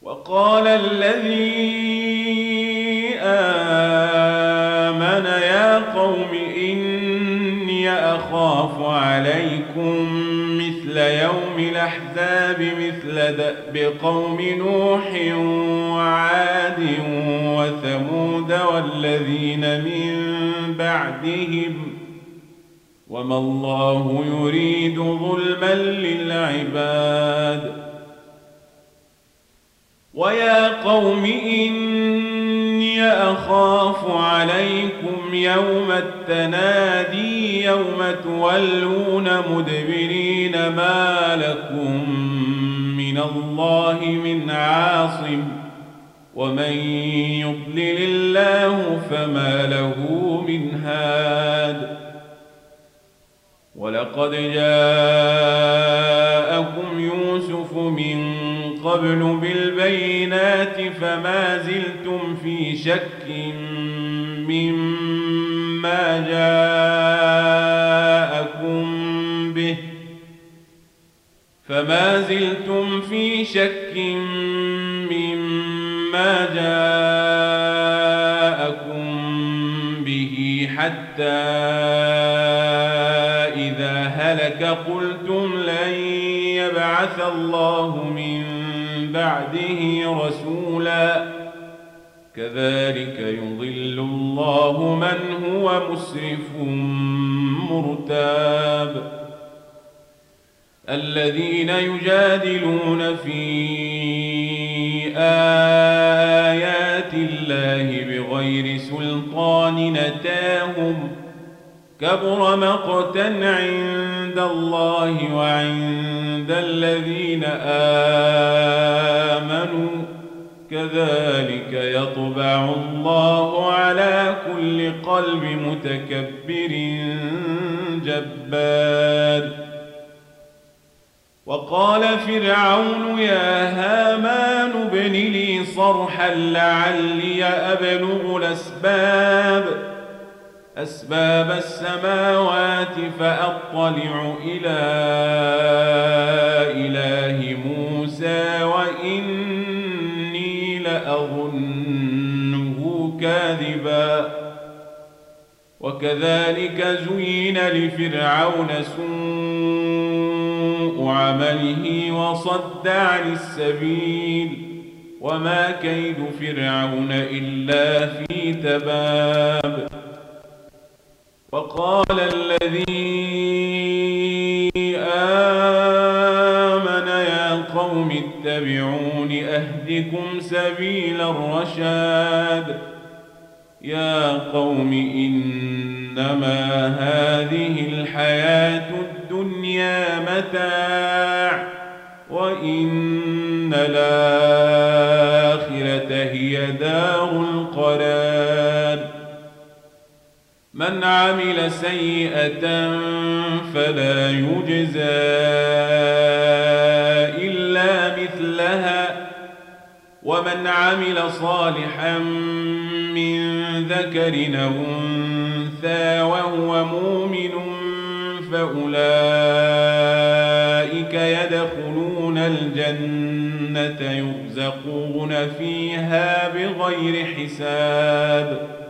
وقال الذي آمن يا قوم إني أخاف عليكم مثل يوم الأحزاب مثل دأب قوم نوح وعاد وثمود والذين من بعدهم وما الله يريد ظلما للعباد ويا قوم إني أخاف عليكم يوم التنادي يوم تولون مدبرين ما لكم من الله من عاصم ومن يضلل الله فما له من هاد ولقد جاءكم يوسف من قبل بالبينات فما زلتم في شك مما جاءكم به حتى إذا هلك قلتم لن يبعث الله من بعده رسولا كذلك يضل الله من هو مسرف مرتاب الذين يجادلون في آيات الله بغير سلطان أتاهم كبر مقتا عند الله وعند الذين آمنوا كذلك يطبع الله على كل قلب متكبر جبار وقال فرعون يا هامان ابن لي صرحا لعلي أبلغ أسباب السماوات فأطلع إلى إله موسى وإني لأظنه كاذبا وكذلك زين لفرعون سوء عمله وصد عن السبيل وما كيد فرعون إلا في تباب وقال الذي آمن يا قوم اتبعون أهدكم سبيل الرشاد يا قوم إنما هذه الحياة الدنيا متاع وإن الآخرة هي دار القرار من عمل سيئة فلا يجزى إلا مثلها ومن عمل صالحا من ذكر أو أنثى وهو مؤمن فأولئك يدخلون الجنة يرزقون فيها بغير حساب